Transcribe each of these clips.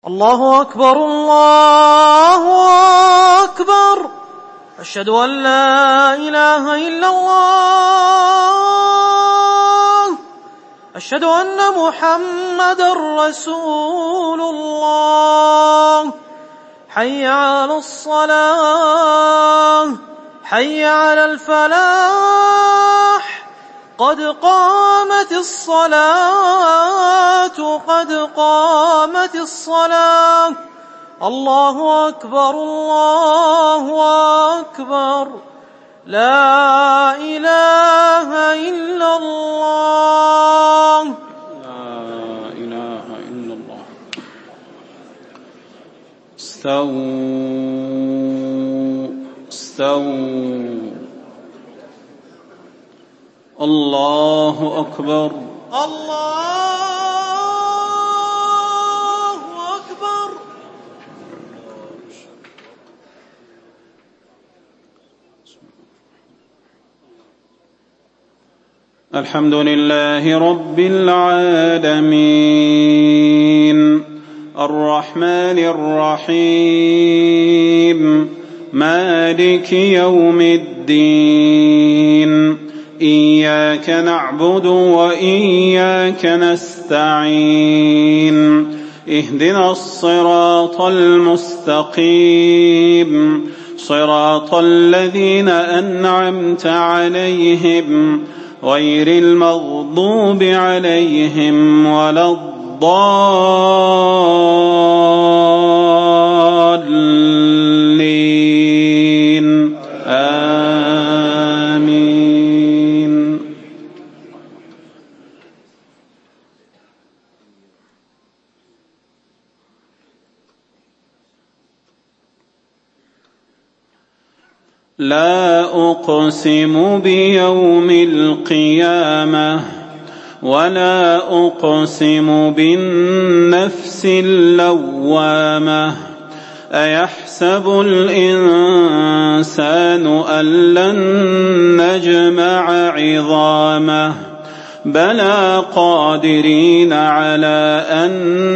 الله أكبر الله أكبر. أشهد أن لا إله إلا الله. أشهد أن محمدًا رسول الله. حي على الصلاة، حي على الفلاح، قد قامت الصلاة، قد قامت الصلاة. الله أكبر الله أكبر. لا إله إلا الله. لا إله إلا الله. استووا استووا. الله أكبر الله أكبر. الحمد لله رب العالمين الرحمن الرحيم مالك يوم الدين إياك نعبد وإياك نستعين اهدنا الصراط المستقيم صراط الذين أنعمت عليهم غير المغضوب عليهم ولا الضالين آمين. لا أقسم بيوم القيامة ولا أقسم بالنفس اللوامة أيحسب الإنسان أن لن نجمع عظامه بلى قادرين على أن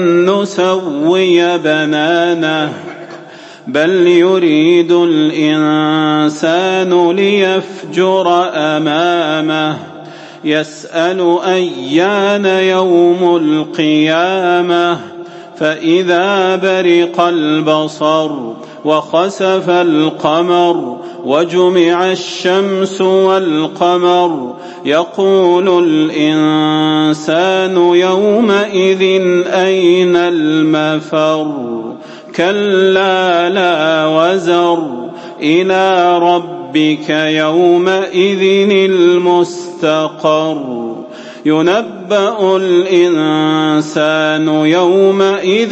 نسوي بنانه بل يريد الإنسان ليفجر أمامه يسأل أيان يوم القيامة فإذا برق البصر وخسف القمر وجمع الشمس والقمر يقول الإنسان يومئذ أين المفر كلا لا وزر إلى ربك يومئذ المستقر ينبأ الإنسان يومئذ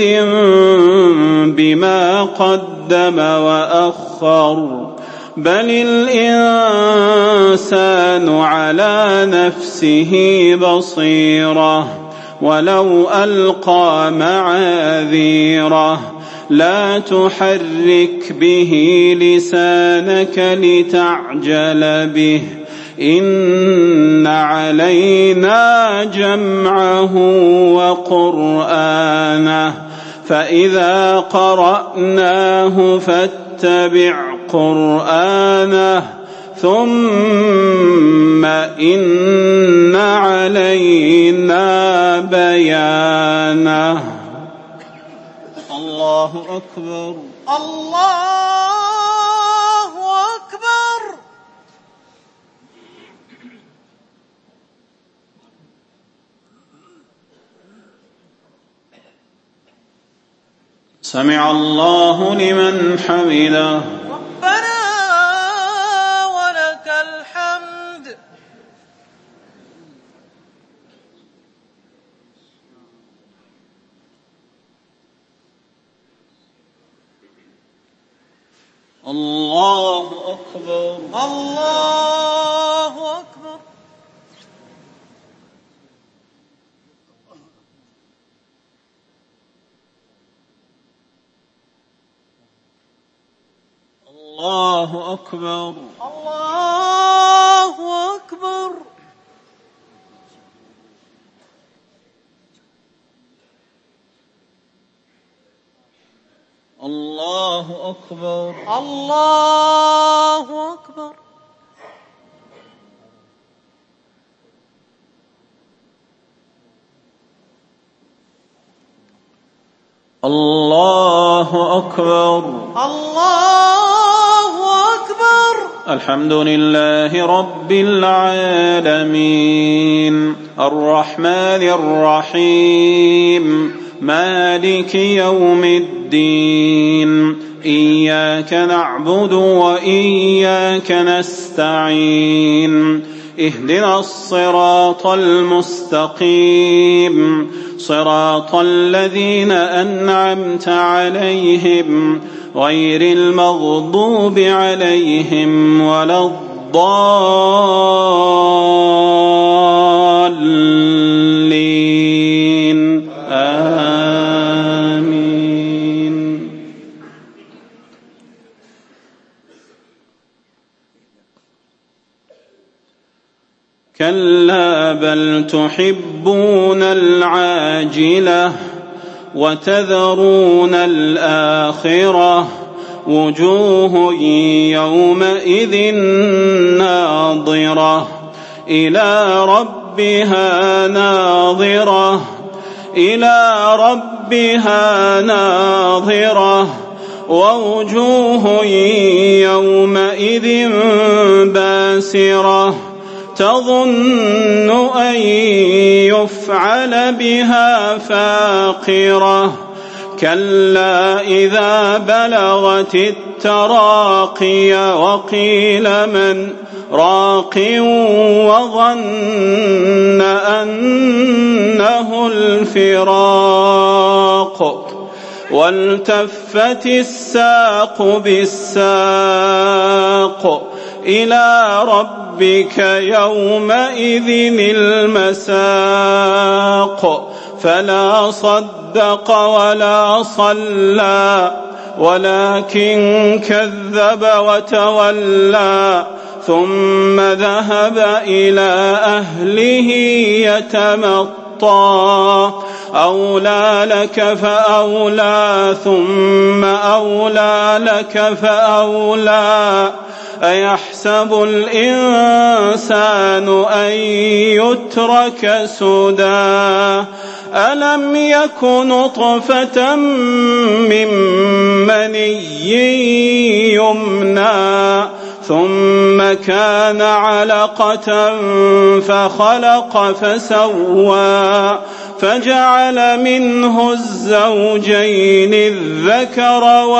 بما قدم وأخر بل الإنسان على نفسه بصيرة ولو ألقى معاذيره لا تحرك به لسانك لتعجل به إن علينا جمعه وقرآنه فإذا قرأناه فاتبع قرآنه ثم إن علينا بيانه. الله أكبر الله أكبر. سمع الله لمن حمده ربنا ولك الحمد. الله أكبر الله أكبر. الله أكبر الله أكبر. الله أكبر. الله أكبر. الله أكبر. الله أكبر. الحمد لله رب العالمين الرحمن الرحيم مالك يوم الدين إياك نعبد وإياك نستعين اهدنا الصراط المستقيم صراط الذين أنعمت عليهم غير المغضوب عليهم ولا الضالين آمين. كلا بل تحبون العاجلة وتذرون الآخرة وجوه يومئذ ناظرة إلى ربها ناظرة إلى ربها ناظرة ووجوه يومئذ باسرة تظن أن يفعل بها فاقرة كلا إذا بلغت التراقي وقيل من راق وظن أنه الفراق والتفت الساق بالساق إلى ربك يومئذ المساق فلا صدق ولا صلى ولكن كذب وتولى ثم ذهب إلى أهله يتمطى أولى لك فأولى ثم أولى لك فأولى أيحسب الإنسان أن يترك سدى ألم يك نطفة من مني يمنى ثم كان علقة فخلق فسوى فجعل منه الزوجين الذكر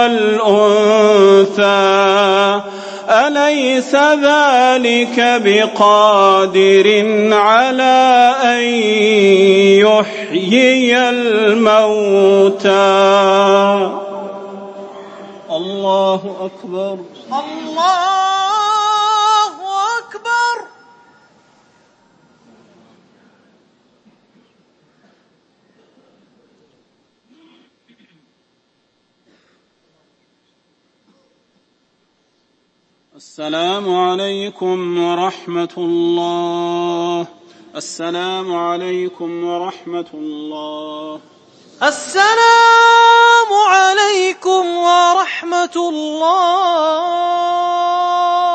والأنثى أليس ذلك بقادر على أن يحيي الموتى الله أكبر. الله أكبر. السلام عليكم ورحمة الله. السلام عليكم ورحمة الله. السلام عليكم ورحمة الله.